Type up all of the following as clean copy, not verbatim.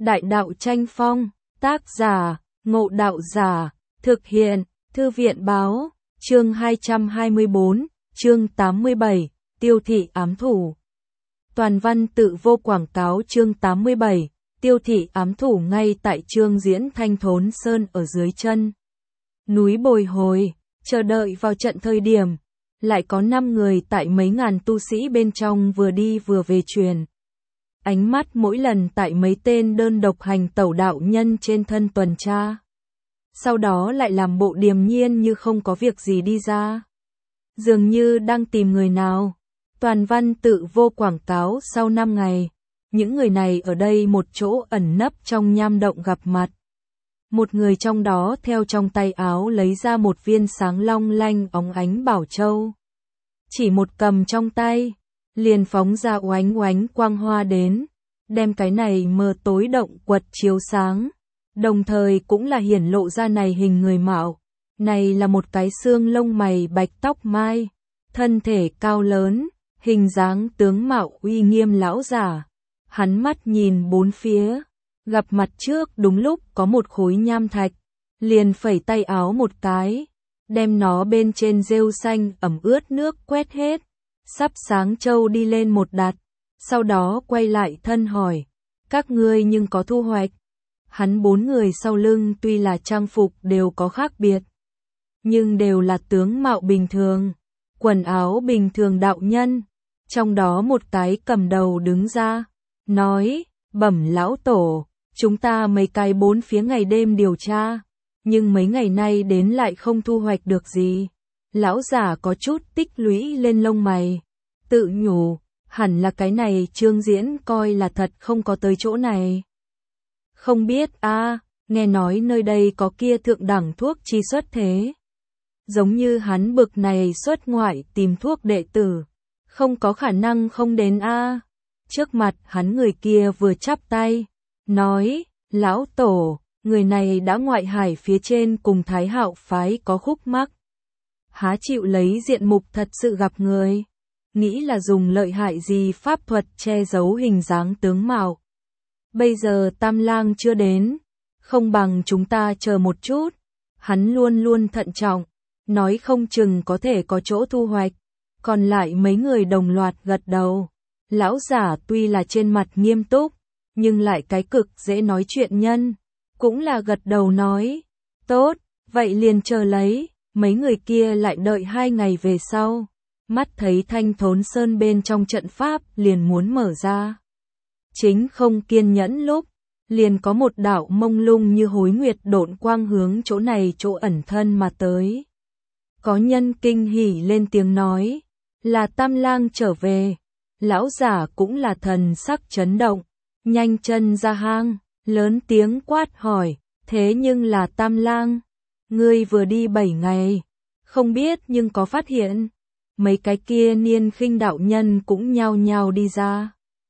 Đại đạo tranh phong, tác giả, Ngộ Đạo Giả, thực hiện, Thư viện báo, chương 224, chương 87, tiêu thị ám thủ. Toàn văn tự vô quảng cáo chương 87, tiêu thị ám thủ ngay tại chương diễn Thanh Thốn Sơn ở dưới chân. Núi bồi hồi, chờ đợi vào trận thời điểm. Lại có 5 người tại mấy ngàn tu sĩ bên trong vừa đi vừa về truyền. Ánh mắt mỗi lần tại mấy tên đơn độc hành tẩu đạo nhân trên thân tuần tra. Sau đó lại làm bộ điềm nhiên như không có việc gì đi ra. Dường như đang tìm người nào. Toàn văn tự vô quảng cáo sau 5 ngày. Những người này ở đây một chỗ ẩn nấp trong nham động gặp mặt. Một người trong đó theo trong tay áo lấy ra một viên sáng long lanh óng ánh bảo châu. Chỉ một cầm trong tay, liền phóng ra oánh oánh quang hoa đến, đem cái này mờ tối động quật chiếu sáng, đồng thời cũng là hiển lộ ra này hình người mạo. Này là một cái xương lông mày bạch tóc mai, thân thể cao lớn, hình dáng tướng mạo uy nghiêm lão giả. Hắn mắt nhìn bốn phía, gặp mặt trước đúng lúc có một khối nham thạch, liền phẩy tay áo một cái, đem nó bên trên rêu xanh ẩm ướt nước quét hết, sắp sáng châu đi lên một đặt, sau đó quay lại thân hỏi, các ngươi nhưng có thu hoạch. Hắn 4 người sau lưng tuy là trang phục đều có khác biệt, nhưng đều là tướng mạo bình thường, quần áo bình thường đạo nhân, trong đó một cái cầm đầu đứng ra, nói, bẩm lão tổ, chúng ta mấy cái 4 phía ngày đêm điều tra, nhưng mấy ngày nay đến lại không thu hoạch được gì. Lão giả có chút tích lũy lên lông mày, tự nhủ, hẳn là cái này chương diễn coi là thật không có tới chỗ này. Không biết nghe nói nơi đây có kia thượng đẳng thuốc chi xuất thế. Giống như hắn bực này xuất ngoại tìm thuốc đệ tử, không có khả năng không đến Trước mặt hắn người kia vừa chắp tay, nói, lão tổ, người này đã ngoại hải phía trên cùng Thái Hạo phái có khúc mắc. Há chịu lấy diện mục thật sự gặp người, nghĩ là dùng lợi hại gì pháp thuật che giấu hình dáng tướng mạo. Bây giờ Tam Lang chưa đến, không bằng chúng ta chờ một chút. Hắn luôn luôn thận trọng, nói không chừng có thể có chỗ thu hoạch. Còn lại mấy người đồng loạt gật đầu. Lão giả tuy là trên mặt nghiêm túc, nhưng lại cái cực dễ nói chuyện nhân, cũng là gật đầu nói, tốt, vậy liền chờ lấy. Mấy người kia lại đợi 2 ngày về sau, mắt thấy Thanh Thốn Sơn bên trong trận pháp liền muốn mở ra. Chính không kiên nhẫn lúc, liền có một đạo mông lung như hối nguyệt độn quang hướng chỗ này chỗ ẩn thân mà tới. Có nhân kinh hỉ lên tiếng nói, là Tam Lang trở về. Lão giả cũng là thần sắc chấn động, nhanh chân ra hang, lớn tiếng quát hỏi, thế nhưng là Tam Lang, ngươi vừa đi 7 ngày, không biết nhưng có phát hiện. Mấy cái kia niên khinh đạo nhân cũng nhao nhao đi ra.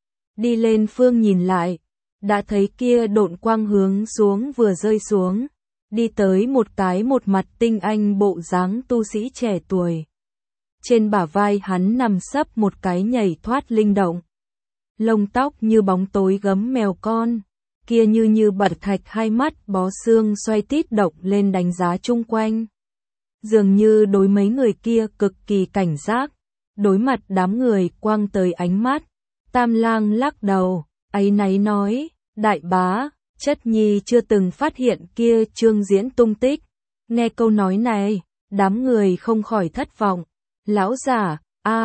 Đi lên phương nhìn lại, đã thấy kia độn quang hướng xuống vừa rơi xuống, đi tới một cái một mặt tinh anh bộ dáng tu sĩ trẻ tuổi. Trên bả vai hắn nằm sấp một cái nhảy thoát linh động. Lông tóc như bóng tối gấm mèo con, kia như bật thạch hai mắt bó xương xoay tít động lên đánh giá chung quanh. Dường như đối mấy người kia cực kỳ cảnh giác, đối mặt đám người quang tới ánh mắt. Tam Lang lắc đầu, áy náy nói, đại bá, chất nhi chưa từng phát hiện kia chương diễn tung tích. Nghe câu nói này, đám người không khỏi thất vọng. Lão giả,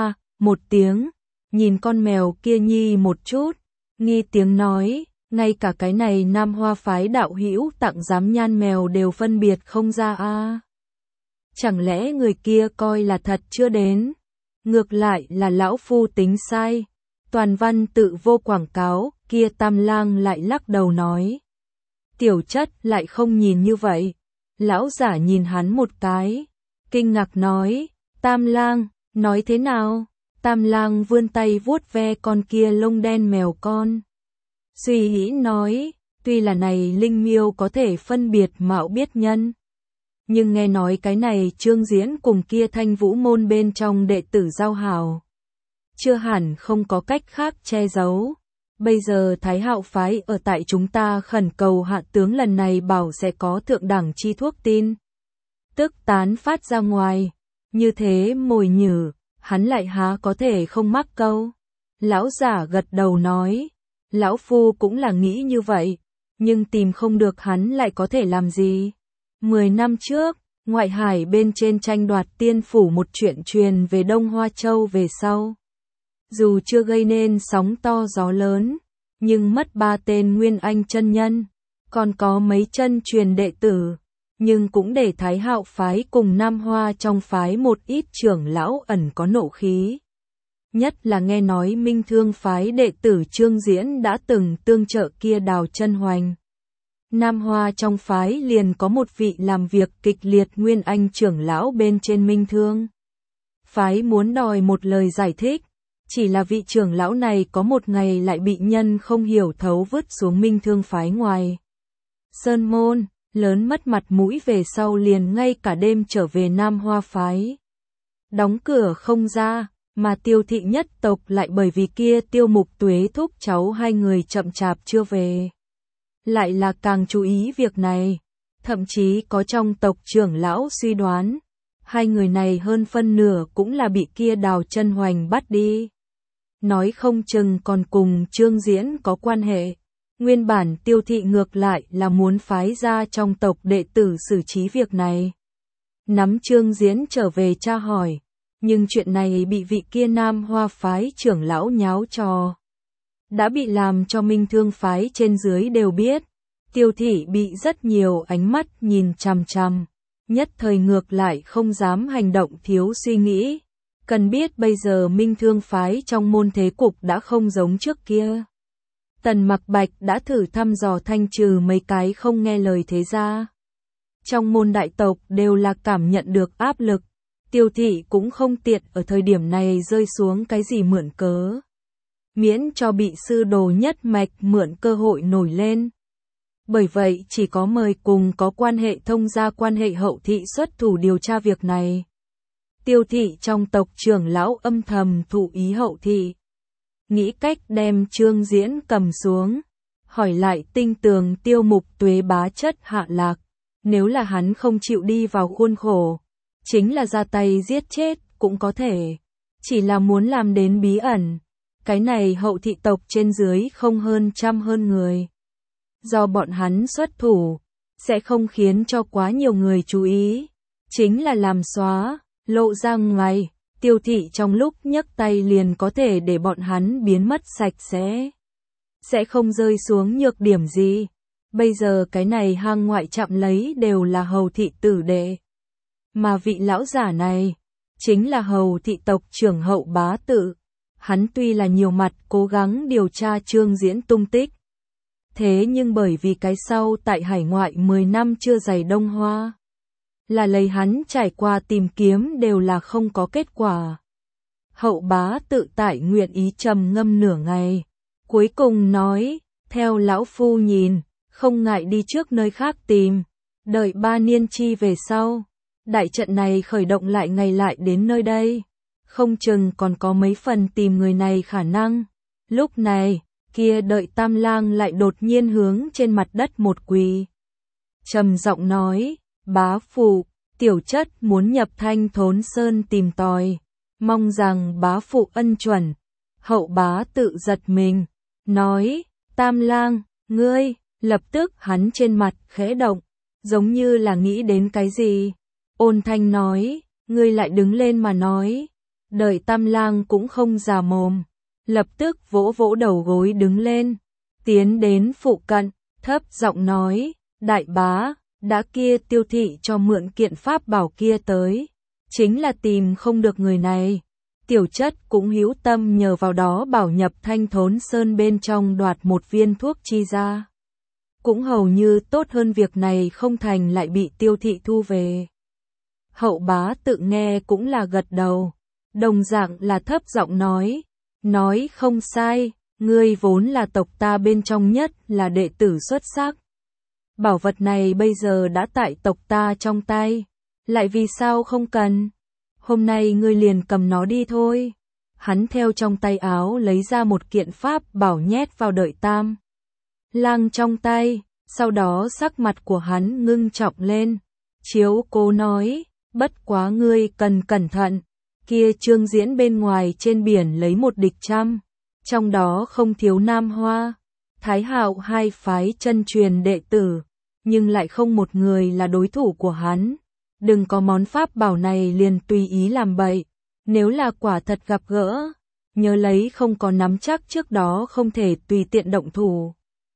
một tiếng, nhìn con mèo kia nhi một chút, nghi tiếng nói, ngay cả cái này Nam Hoa phái đạo hữu tặng giám nhan mèo đều phân biệt không ra Chẳng lẽ người kia coi là thật chưa đến? Ngược lại là lão phu tính sai. Toàn văn tự vô quảng cáo, kia Tam Lang lại lắc đầu nói. Tiểu chất lại không nhìn như vậy. Lão giả nhìn hắn một cái, kinh ngạc nói, Tam Lang, nói thế nào? Tam Lang vươn tay vuốt ve con kia lông đen mèo con. Suy nghĩ nói, tuy là này linh miêu có thể phân biệt mạo biết nhân. Nhưng nghe nói cái này chương diễn cùng kia Thanh Vũ môn bên trong đệ tử giao hảo. Chưa hẳn không có cách khác che giấu. Bây giờ Thái Hạo phái ở tại chúng ta khẩn cầu hạ tướng lần này bảo sẽ có thượng đẳng chi thuốc tin tức tán phát ra ngoài, như thế mồi nhử, hắn lại há có thể không mắc câu. Lão giả gật đầu nói, lão phu cũng là nghĩ như vậy, nhưng tìm không được hắn lại có thể làm gì. 10 năm trước, ngoại hải bên trên tranh đoạt tiên phủ một chuyện truyền về Đông Hoa Châu về sau. Dù chưa gây nên sóng to gió lớn, nhưng mất 3 tên Nguyên Anh chân nhân, còn có mấy chân truyền đệ tử, nhưng cũng để Thái Hạo phái cùng Nam Hoa trong phái một ít trưởng lão ẩn có nộ khí. Nhất là nghe nói Minh Thương phái đệ tử Trương Diễn đã từng tương trợ kia Đào Chân Hoành. Nam Hoa trong phái liền có một vị làm việc kịch liệt Nguyên Anh trưởng lão bên trên Minh Thương phái muốn đòi một lời giải thích, chỉ là vị trưởng lão này có một ngày lại bị nhân không hiểu thấu vứt xuống Minh Thương phái ngoài sơn môn, lớn mất mặt mũi về sau liền ngay cả đêm trở về Nam Hoa phái. Đóng cửa không ra, mà Tiêu thị nhất tộc lại bởi vì kia Tiêu Mục Tuế thúc cháu hai người chậm chạp chưa về. Lại là càng chú ý việc này, thậm chí có trong tộc trưởng lão suy đoán, hai người này hơn phân nửa cũng là bị kia Đào Chân Hoành bắt đi. Nói không chừng còn cùng Trương Diễn có quan hệ. Nguyên bản Tiêu thị ngược lại là muốn phái ra trong tộc đệ tử xử trí việc này. Nắm Trương Diễn trở về tra hỏi, nhưng chuyện này bị vị kia Nam Hoa phái trưởng lão nháo trò. Đã bị làm cho Minh Thương phái trên dưới đều biết. Tiêu thị bị rất nhiều ánh mắt nhìn chằm chằm, nhất thời ngược lại không dám hành động thiếu suy nghĩ. Cần biết bây giờ Minh Thương phái trong môn thế cục đã không giống trước kia. Tần Mặc Bạch đã thử thăm dò thanh trừ mấy cái không nghe lời thế gia. Trong môn đại tộc đều là cảm nhận được áp lực, Tiêu thị cũng không tiện ở thời điểm này rơi xuống cái gì mượn cớ. Miễn cho bị sư đồ nhất mạch mượn cơ hội nổi lên. Bởi vậy chỉ có mời cùng có quan hệ thông gia quan hệ hậu thị xuất thủ điều tra việc này. Tiêu thị trong tộc trưởng lão âm thầm thụ ý hậu thị. Nghĩ cách đem Trương Diễn cầm xuống. Hỏi lại tinh tường Tiêu Mục Tuế bá chất hạ lạc. Nếu là hắn không chịu đi vào khuôn khổ, chính là ra tay giết chết cũng có thể. Chỉ là muốn làm đến bí ẩn. Cái này hậu thị tộc trên dưới không hơn trăm hơn người. Do bọn hắn xuất thủ, sẽ không khiến cho quá nhiều người chú ý. Chính là làm xóa, lộ ra ngoài, Tiêu thị trong lúc nhấc tay liền có thể để bọn hắn biến mất sạch sẽ không rơi xuống nhược điểm gì. Bây giờ cái này hang ngoại chạm lấy đều là hầu thị tử đệ. Mà vị lão giả này, chính là hầu thị tộc trưởng Hậu Bá Tự. Hắn tuy là nhiều mặt cố gắng điều tra Trương Diễn tung tích. Thế nhưng bởi vì cái sau tại hải ngoại 10 năm chưa giày Đông Hoa. Là lấy hắn trải qua tìm kiếm đều là không có kết quả. Hậu Bá Tự tại nguyện ý trầm ngâm nửa ngày. Cuối cùng nói, theo lão phu nhìn, không ngại đi trước nơi khác tìm. Đợi 3 niên chi về sau. Đại trận này khởi động lại ngày lại đến nơi đây. Không chừng còn có mấy phần tìm người này khả năng. Lúc này, kia Đợi Tam Lang lại đột nhiên hướng trên mặt đất một quỳ. Trầm giọng nói, bá phụ, tiểu chất muốn nhập Thanh Thốn Sơn tìm tòi. Mong rằng bá phụ ân chuẩn. Hậu Bá Tự giật mình, nói, Tam Lang, ngươi, lập tức hắn trên mặt khẽ động, giống như là nghĩ đến cái gì. Ôn thanh nói, ngươi lại đứng lên mà nói. Đợi Tam Lang cũng không già mồm, lập tức vỗ vỗ đầu gối đứng lên, tiến đến phụ cận, thấp giọng nói, đại bá, đã kia Tiêu thị cho mượn kiện pháp bảo kia tới, chính là tìm không được người này. Tiểu chất cũng hữu tâm nhờ vào đó bảo nhập Thanh Thốn Sơn bên trong đoạt một viên thuốc chi ra. Cũng hầu như tốt hơn việc này không thành lại bị Tiêu thị thu về. Hậu Bá Tự nghe cũng là gật đầu, đồng dạng là thấp giọng nói không sai, ngươi vốn là tộc ta bên trong nhất là đệ tử xuất sắc. Bảo vật này bây giờ đã tại tộc ta trong tay, lại vì sao không cần? Hôm nay ngươi liền cầm nó đi thôi. hắn theo trong tay áo lấy ra một kiện pháp bảo nhét vào Đợi Tam Lang trong tay, sau đó sắc mặt của hắn ngưng trọng lên. Chiếu Cố nói, bất quá ngươi cần cẩn thận, kia Trương Diễn bên ngoài trên biển lấy một địch trăm, trong đó không thiếu Nam Hoa, Thái Hạo hai phái chân truyền đệ tử, nhưng lại không một người là đối thủ của hắn. Đừng có món pháp bảo này liền tùy ý làm bậy, nếu là quả thật gặp gỡ, nhớ lấy không có nắm chắc trước đó không thể tùy tiện động thủ.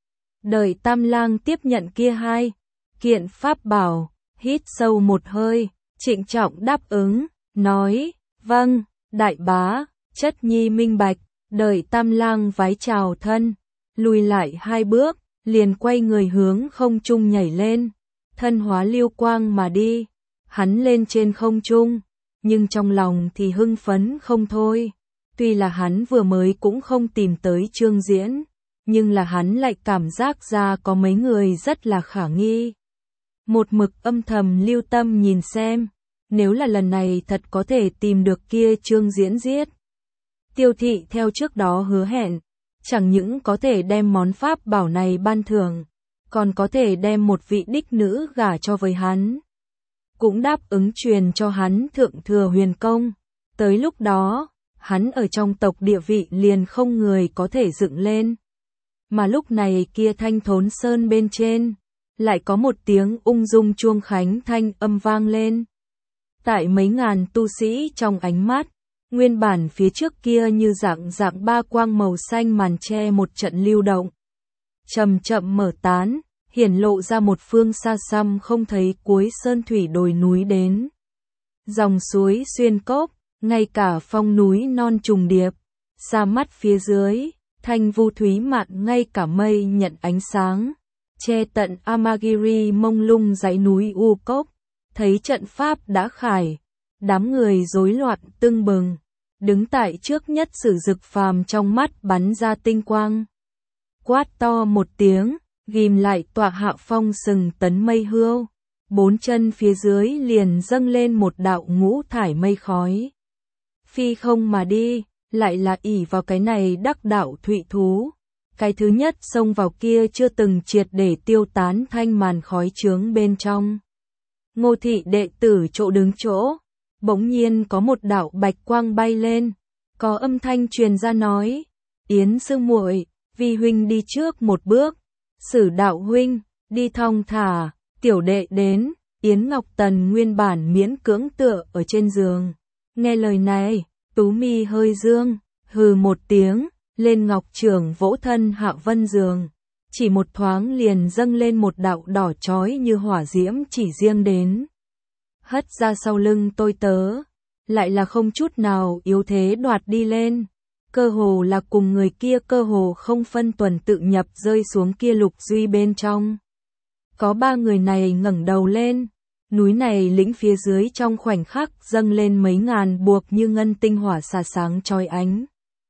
Đợi Tam Lang tiếp nhận kia hai kiện pháp bảo, hít sâu một hơi, trịnh trọng đáp ứng, nói, vâng, đại bá, chất nhi minh bạch. Đợi Tam Lang vái chào thân, lùi lại hai bước, liền quay người hướng không trung nhảy lên, thân hóa lưu quang mà đi. Hắn lên trên không trung, nhưng trong lòng thì hưng phấn không thôi. Tuy là hắn vừa mới cũng không tìm tới Trương Diễn, nhưng là hắn lại cảm giác ra có mấy người rất là khả nghi. Một mực âm thầm lưu tâm nhìn xem, nếu là lần này thật có thể tìm được kia Trương Diễn giết. Tiêu Thị theo trước đó hứa hẹn, chẳng những có thể đem món pháp bảo này ban thưởng, còn có thể đem một vị đích nữ gả cho với hắn. Cũng đáp ứng truyền cho hắn thượng thừa huyền công. Tới lúc đó, hắn ở trong tộc địa vị liền không người có thể dựng lên. Mà lúc này kia Thanh Thốn Sơn bên trên, lại có một tiếng ung dung chuông khánh thanh âm vang lên. Tại mấy ngàn tu sĩ trong ánh mắt, nguyên bản phía trước kia như dạng ba quang màu xanh màn che một trận lưu động. Chậm chậm mở tán, hiển lộ ra một phương xa xăm không thấy cuối sơn thủy đồi núi đến. Dòng suối xuyên cốc, ngay cả phong núi non trùng điệp, xa mắt phía dưới, thanh vu thúy mạn ngay cả mây nhận ánh sáng, che tận Amagiri mông lung dãy núi U Cốc, thấy trận pháp đã khải, đám người rối loạn tưng bừng, đứng tại trước nhất Sử Dực Phàm trong mắt bắn ra tinh quang. Quát to một tiếng, ghim lại tọa hạ phong sừng tấn mây hươu, bốn chân phía dưới liền dâng lên một đạo ngũ thải mây khói. Phi không mà đi, lại là ỷ vào cái này đắc đạo thụy thú. Cái thứ nhất xông vào kia chưa từng triệt để tiêu tán thanh màn khói chướng bên trong. Ngô thị đệ tử chỗ đứng chỗ, bỗng nhiên có một đạo bạch quang bay lên, có âm thanh truyền ra nói, Yến sư muội, vi huynh đi trước một bước, Sử đạo huynh, đi thong thả, tiểu đệ đến. Yến Ngọc Tần nguyên bản miễn cưỡng tựa ở trên giường, nghe lời này, tú mi hơi dương, hừ một tiếng, lên ngọc trưởng vỗ thân hạ vân giường, chỉ một thoáng liền dâng lên một đạo đỏ chói như hỏa diễm chỉ riêng đến. Hất ra sau lưng tôi tớ, lại là không chút nào yếu thế đoạt đi lên, cơ hồ là cùng người kia cơ hồ không phân tuần tự nhập rơi xuống kia lục duy bên trong. Có ba người này ngẩng đầu lên, núi này lĩnh phía dưới trong khoảnh khắc dâng lên mấy ngàn buộc như ngân tinh hỏa xà sáng chói ánh.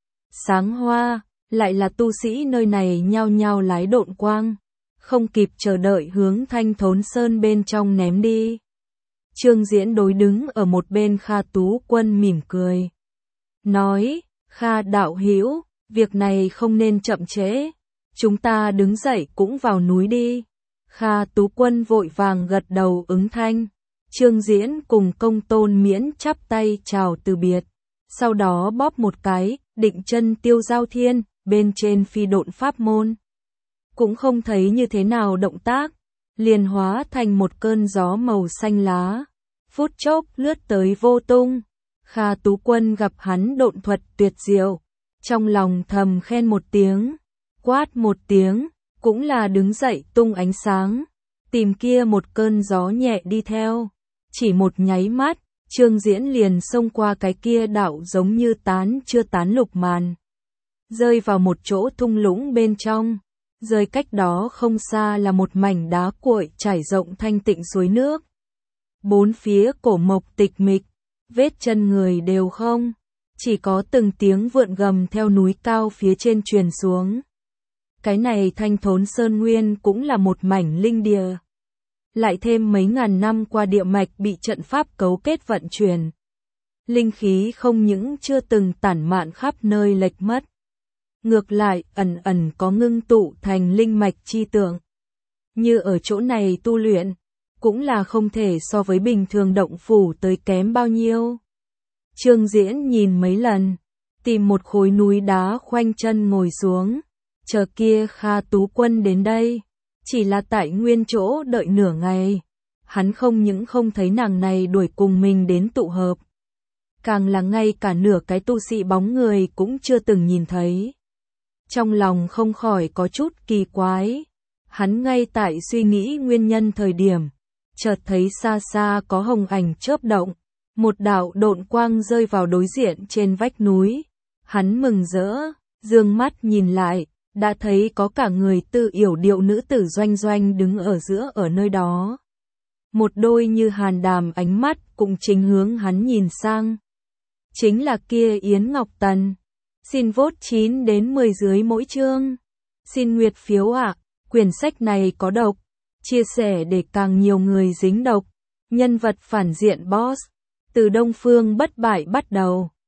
Sáng hoa, lại là tu sĩ nơi này nhao nhao lái độn quang, không kịp chờ đợi hướng Thanh Thốn Sơn bên trong ném đi. Trương Diễn đối đứng ở một bên Kha Tú Quân mỉm cười, nói, Kha đạo hữu, việc này không nên chậm trễ, chúng ta đứng dậy cũng vào núi đi. Kha Tú Quân vội vàng gật đầu ứng thanh. Trương Diễn cùng Công Tôn Miễn chắp tay chào từ biệt, sau đó bóp một cái, định chân tiêu giao thiên, bên trên phi độn pháp môn. Cũng không thấy như thế nào động tác, liền hóa thành một cơn gió màu xanh lá, phút chốc lướt tới vô tung. Kha Tú Quân gặp hắn độn thuật tuyệt diệu, trong lòng thầm khen một tiếng, quát một tiếng, cũng là đứng dậy tung ánh sáng, tìm kia một cơn gió nhẹ đi theo. Chỉ một nháy mắt, Trương Diễn liền xông qua cái kia đạo giống như tán chưa tán lục màn, rơi vào một chỗ thung lũng bên trong. Rơi cách đó không xa là một mảnh đá cuội trải rộng thanh tịnh suối nước. Bốn phía cổ mộc tịch mịch, vết chân người đều không, chỉ có từng tiếng vượn gầm theo núi cao phía trên truyền xuống. Cái này Thanh Thốn Sơn nguyên cũng là một mảnh linh địa. Lại thêm mấy ngàn năm qua địa mạch bị trận pháp cấu kết vận chuyển, linh khí không những chưa từng tản mạn khắp nơi lệch mất. Ngược lại, ẩn ẩn có ngưng tụ thành linh mạch chi tượng. Như ở chỗ này tu luyện, cũng là không thể so với bình thường động phủ tới kém bao nhiêu. Trương Diễn nhìn mấy lần, tìm một khối núi đá khoanh chân ngồi xuống, chờ kia Kha Tú Quân đến đây. Chỉ là tại nguyên chỗ đợi nửa ngày, hắn không những không thấy nàng này đuổi cùng mình đến tụ hợp, càng là ngay cả nửa cái tu sĩ bóng người cũng chưa từng nhìn thấy. Trong lòng không khỏi có chút kỳ quái, hắn ngay tại suy nghĩ nguyên nhân thời điểm, chợt thấy xa xa có hồng ảnh chớp động, một đạo độn quang rơi vào đối diện trên vách núi. Hắn mừng rỡ, dương mắt nhìn lại, đã thấy có cả người tự yểu điệu nữ tử Doanh Doanh đứng ở giữa ở nơi đó. Một đôi như hàn đàm ánh mắt cũng chính hướng hắn nhìn sang. Chính là kia Yến Ngọc Tần. Xin vote 9 đến 10 dưới mỗi chương. Xin nguyệt phiếu ạ, quyển sách này có độc. Chia sẻ để càng nhiều người dính độc. Nhân vật phản diện boss. Từ Đông Phương bất bại bắt đầu.